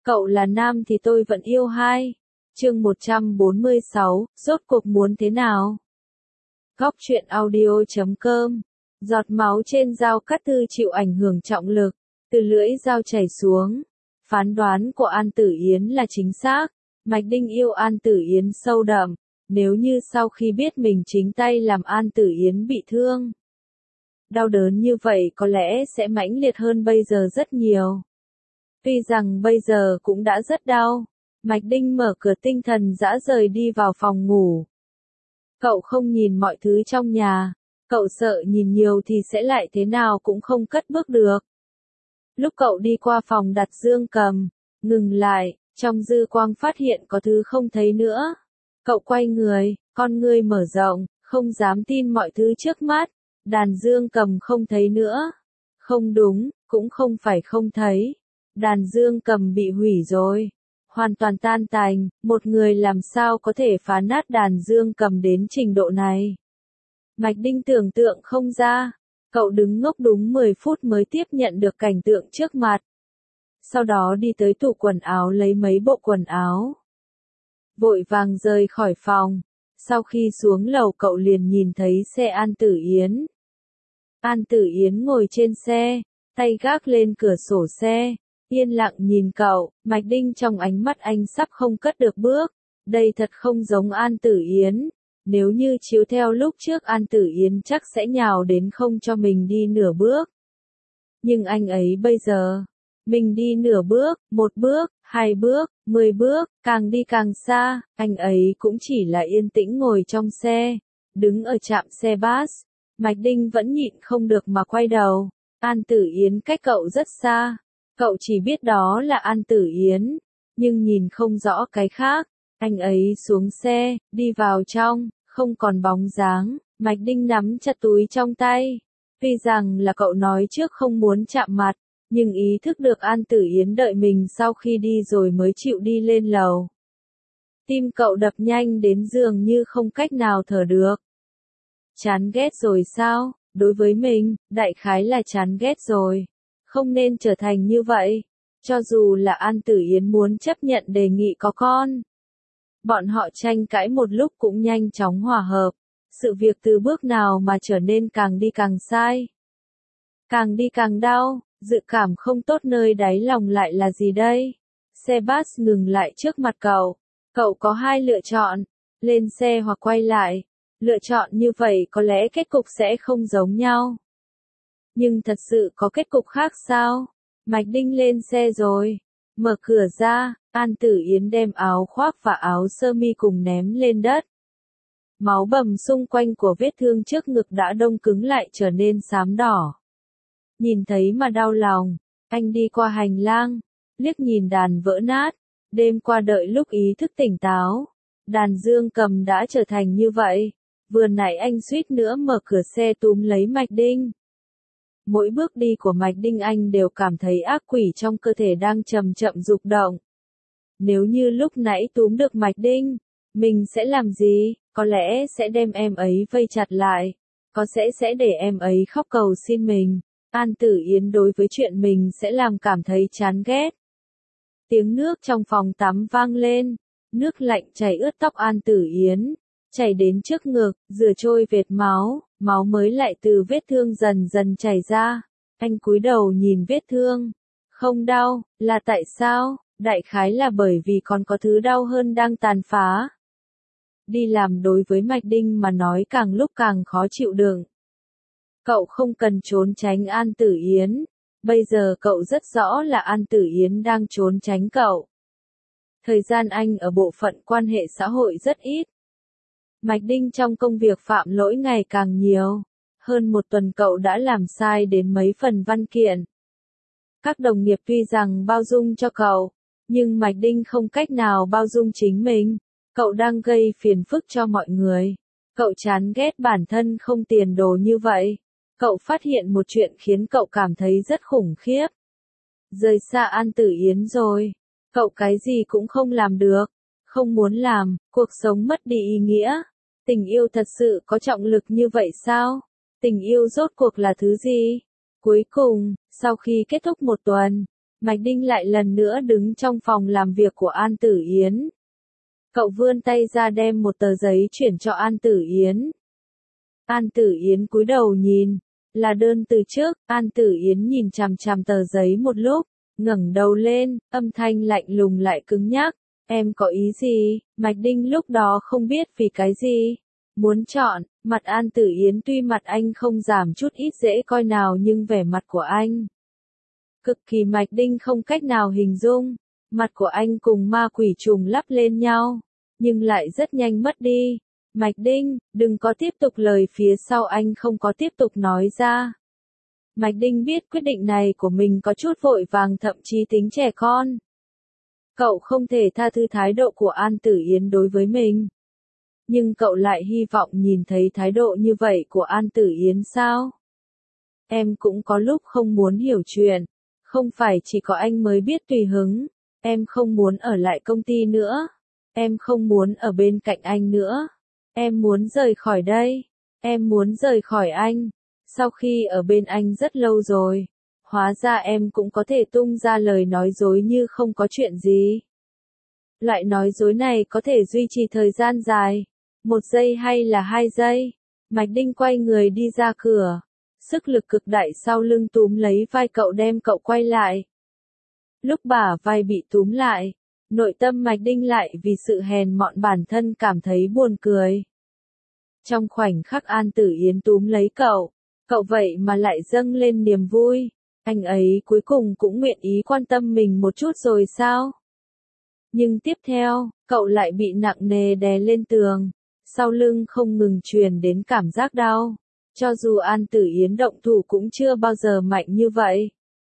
Cậu là nam thì tôi vẫn yêu hai. Chương 146, rốt cuộc muốn thế nào? Góc truyện audio.com. Giọt máu trên dao cắt thư chịu ảnh hưởng trọng lực, từ lưỡi dao chảy xuống. Phán đoán của An Tử Yến là chính xác. Mạch Đinh yêu An Tử Yến sâu đậm. Nếu như sau khi biết mình chính tay làm An Tử Yến bị thương, đau đớn như vậy có lẽ sẽ mãnh liệt hơn bây giờ rất nhiều. Tuy rằng bây giờ cũng đã rất đau, Mạch Đinh mở cửa tinh thần dã rời đi vào phòng ngủ. Cậu không nhìn mọi thứ trong nhà, cậu sợ nhìn nhiều thì sẽ lại thế nào cũng không cất bước được. Lúc cậu đi qua phòng đặt dương cầm, ngừng lại, trong dư quang phát hiện có thứ không thấy nữa. Cậu quay người, con ngươi mở rộng, không dám tin mọi thứ trước mắt. Đàn dương cầm không thấy nữa. Không đúng, cũng không phải không thấy. Đàn dương cầm bị hủy rồi. Hoàn toàn tan tành, một người làm sao có thể phá nát đàn dương cầm đến trình độ này. Mạch Đinh tưởng tượng không ra. Cậu đứng ngốc đúng 10 phút mới tiếp nhận được cảnh tượng trước mặt. Sau đó đi tới tủ quần áo lấy mấy bộ quần áo. Vội vàng rời khỏi phòng. Sau khi xuống lầu cậu liền nhìn thấy xe An Tử Yến. An Tử Yến ngồi trên xe, tay gác lên cửa sổ xe, yên lặng nhìn cậu. Mạch Đinh trong ánh mắt anh sắp không cất được bước. Đây thật không giống An Tử Yến. Nếu như chiếu theo lúc trước An Tử Yến chắc sẽ nhào đến không cho mình đi nửa bước. Nhưng anh ấy bây giờ, mình đi nửa bước, 1 bước, 2 bước, 10 bước, càng đi càng xa, anh ấy cũng chỉ là yên tĩnh ngồi trong xe, đứng ở trạm xe bus. Mạch Đinh vẫn nhịn không được mà quay đầu. An Tử Yến cách cậu rất xa. Cậu chỉ biết đó là An Tử Yến, nhưng nhìn không rõ cái khác. Anh ấy xuống xe, đi vào trong, không còn bóng dáng. Mạch Đinh nắm chặt túi trong tay. Tuy rằng là cậu nói trước không muốn chạm mặt, nhưng ý thức được An Tử Yến đợi mình sau khi đi rồi mới chịu đi lên lầu. Tim cậu đập nhanh đến dường như không cách nào thở được. Chán ghét rồi sao? Đối với mình, đại khái là chán ghét rồi. Không nên trở thành như vậy. Cho dù là An Tử Yến muốn chấp nhận đề nghị có con. Bọn họ tranh cãi một lúc cũng nhanh chóng hòa hợp. Sự việc từ bước nào mà trở nên càng đi càng sai. Càng đi càng đau, dự cảm không tốt nơi đáy lòng lại là gì đây? Xe bus ngừng lại trước mặt cậu. Cậu có 2 lựa chọn, lên xe hoặc quay lại. Lựa chọn như vậy có lẽ kết cục sẽ không giống nhau. Nhưng thật sự có kết cục khác sao? Mạch Đinh lên xe rồi. Mở cửa ra, An Tử Yến đem áo khoác và áo sơ mi cùng ném lên đất. Máu bầm xung quanh của vết thương trước ngực đã đông cứng lại trở nên xám đỏ. Nhìn thấy mà đau lòng, anh đi qua hành lang, liếc nhìn đàn vỡ nát. Đêm qua đợi lúc ý thức tỉnh táo, đàn dương cầm đã trở thành như vậy. Vừa nãy anh suýt nữa mở cửa xe túm lấy Mạch Đinh. Mỗi bước đi của Mạch Đinh anh đều cảm thấy ác quỷ trong cơ thể đang chậm chậm dục động. Nếu như lúc nãy túm được Mạch Đinh, mình sẽ làm gì? Có lẽ sẽ đem em ấy vây chặt lại. Có sẽ để em ấy khóc cầu xin mình. An Tử Yến đối với chuyện mình sẽ làm cảm thấy chán ghét. Tiếng nước trong phòng tắm vang lên. Nước lạnh chảy ướt tóc An Tử Yến. Chảy đến trước ngực, rửa trôi vệt máu. Máu mới lại từ vết thương dần dần chảy ra. Anh cúi đầu nhìn vết thương. Không đau, là tại sao? Đại khái là bởi vì còn có thứ đau hơn đang tàn phá. Đi làm đối với Mạch Đinh mà nói càng lúc càng khó chịu đựng. Cậu không cần trốn tránh An Tử Yến. Bây giờ cậu rất rõ là An Tử Yến đang trốn tránh cậu. Thời gian anh ở bộ phận quan hệ xã hội rất ít. Mạch Đinh trong công việc phạm lỗi ngày càng nhiều. Hơn 1 tuần cậu đã làm sai đến mấy phần văn kiện. Các đồng nghiệp tuy rằng bao dung cho cậu, nhưng Mạch Đinh không cách nào bao dung chính mình. Cậu đang gây phiền phức cho mọi người. Cậu chán ghét bản thân không tiền đồ như vậy. Cậu phát hiện một chuyện khiến cậu cảm thấy rất khủng khiếp. Rời xa An Tử Yến rồi. Cậu cái gì cũng không làm được. Không muốn làm, cuộc sống mất đi ý nghĩa. Tình yêu thật sự có trọng lực như vậy sao? Tình yêu rốt cuộc là thứ gì? Cuối cùng, sau khi kết thúc 1 tuần, Mạch Đinh lại lần nữa đứng trong phòng làm việc của An Tử Yến. Cậu vươn tay ra đem một tờ giấy chuyển cho An Tử Yến. An Tử Yến cúi đầu nhìn, là đơn từ trước. An Tử Yến nhìn chằm chằm tờ giấy một lúc, ngẩng đầu lên, âm thanh lạnh lùng lại cứng nhắc. Em có ý gì? Mạch Đinh lúc đó không biết vì cái gì. Muốn chọn, mặt An Tử Yến tuy mặt anh không giảm chút ít dễ coi nào nhưng vẻ mặt của anh cực kỳ Mạch Đinh không cách nào hình dung. Mặt của anh cùng ma quỷ trùng lắp lên nhau, nhưng lại rất nhanh mất đi. Mạch Đinh, đừng có tiếp tục lời phía sau anh không có tiếp tục nói ra. Mạch Đinh biết quyết định này của mình có chút vội vàng thậm chí tính trẻ con. Cậu không thể tha thứ thái độ của An Tử Yến đối với mình. Nhưng cậu lại hy vọng nhìn thấy thái độ như vậy của An Tử Yến sao? Em cũng có lúc không muốn hiểu chuyện. Không phải chỉ có anh mới biết tùy hứng. Em không muốn ở lại công ty nữa. Em không muốn ở bên cạnh anh nữa. Em muốn rời khỏi đây. Em muốn rời khỏi anh. Sau khi ở bên anh rất lâu rồi, hóa ra em cũng có thể tung ra lời nói dối như không có chuyện gì. Loại nói dối này có thể duy trì thời gian dài, 1 giây hay là 2 giây. Mạch Đinh quay người đi ra cửa. Sức lực cực đại sau lưng túm lấy vai cậu đem cậu quay lại. Lúc bả vai bị túm lại, nội tâm Mạch Đinh lại vì sự hèn mọn bản thân cảm thấy buồn cười. Trong khoảnh khắc An Tử Yến túm lấy cậu vậy mà lại dâng lên niềm vui. Anh ấy cuối cùng cũng nguyện ý quan tâm mình một chút rồi sao? Nhưng tiếp theo, cậu lại bị nặng nề đè lên tường. Sau lưng không ngừng truyền đến cảm giác đau. Cho dù An Tử Yến động thủ cũng chưa bao giờ mạnh như vậy.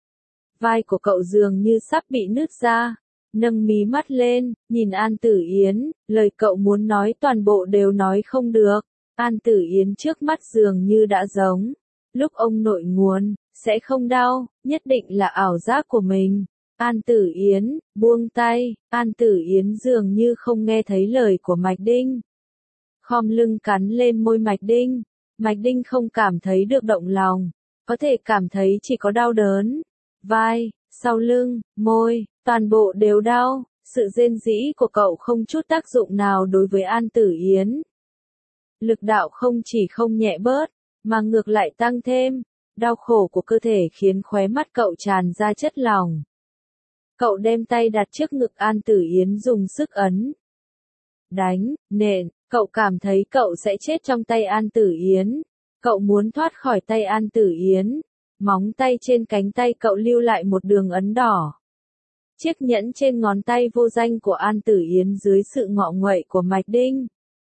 Vai của cậu dường như sắp bị nứt ra. Nâng mí mắt lên, nhìn An Tử Yến, lời cậu muốn nói toàn bộ đều nói không được. An Tử Yến trước mắt dường như đã giống lúc ông nội nguồn, sẽ không đau, nhất định là ảo giác của mình. An Tử Yến, buông tay. An Tử Yến dường như không nghe thấy lời của Mạch Đinh. Khom lưng cắn lên môi Mạch Đinh. Mạch Đinh không cảm thấy được động lòng, có thể cảm thấy chỉ có đau đớn. Vai, sau lưng, môi, toàn bộ đều đau. Sự rên rỉ của cậu không chút tác dụng nào đối với An Tử Yến. Lực đạo không chỉ không nhẹ bớt, mà ngược lại tăng thêm. Đau khổ của cơ thể khiến khóe mắt cậu tràn ra chất lỏng. Cậu đem tay đặt trước ngực An Tử Yến dùng sức ấn. Đánh, nện, cậu cảm thấy cậu sẽ chết trong tay An Tử Yến. Cậu muốn thoát khỏi tay An Tử Yến. Móng tay trên cánh tay cậu lưu lại một đường ấn đỏ. Chiếc nhẫn trên ngón tay vô danh của An Tử Yến dưới sự ngọ nguậy của Mạch Đinh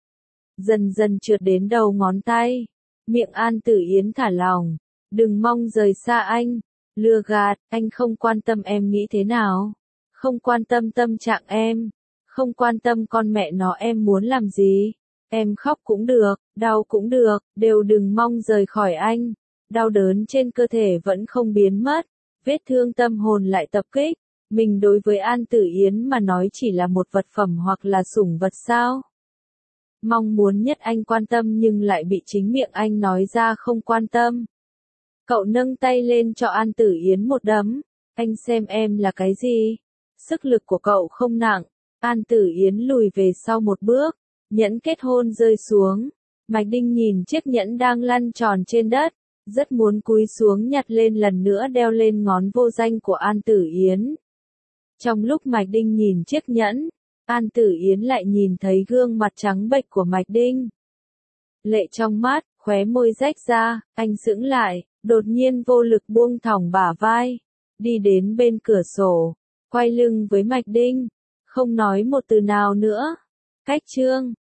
dần dần trượt đến đầu ngón tay. Miệng An Tử Yến thả lỏng. Đừng mong rời xa anh. Lừa gạt, anh không quan tâm em nghĩ thế nào. Không quan tâm tâm trạng em. Không quan tâm con mẹ nó em muốn làm gì. Em khóc cũng được, đau cũng được, đều đừng mong rời khỏi anh. Đau đớn trên cơ thể vẫn không biến mất. Vết thương tâm hồn lại tập kích. Mình đối với An Tử Yến mà nói chỉ là một vật phẩm hoặc là sủng vật sao? Mong muốn nhất anh quan tâm nhưng lại bị chính miệng anh nói ra không quan tâm. Cậu nâng tay lên cho An Tử Yến một đấm. Anh xem em là cái gì? Sức lực của cậu không nặng. An Tử Yến lùi về sau một bước. Nhẫn kết hôn rơi xuống. Mạch Đinh nhìn chiếc nhẫn đang lăn tròn trên đất. Rất muốn cúi xuống nhặt lên lần nữa đeo lên ngón vô danh của An Tử Yến. Trong lúc Mạch Đinh nhìn chiếc nhẫn, An Tử Yến lại nhìn thấy gương mặt trắng bệch của Mạch Đinh. Lệ trong mắt, khóe môi rách ra, anh sững lại, đột nhiên vô lực buông thõng bả vai. Đi đến bên cửa sổ, quay lưng với Mạch Đinh, không nói một từ nào nữa. Cách chương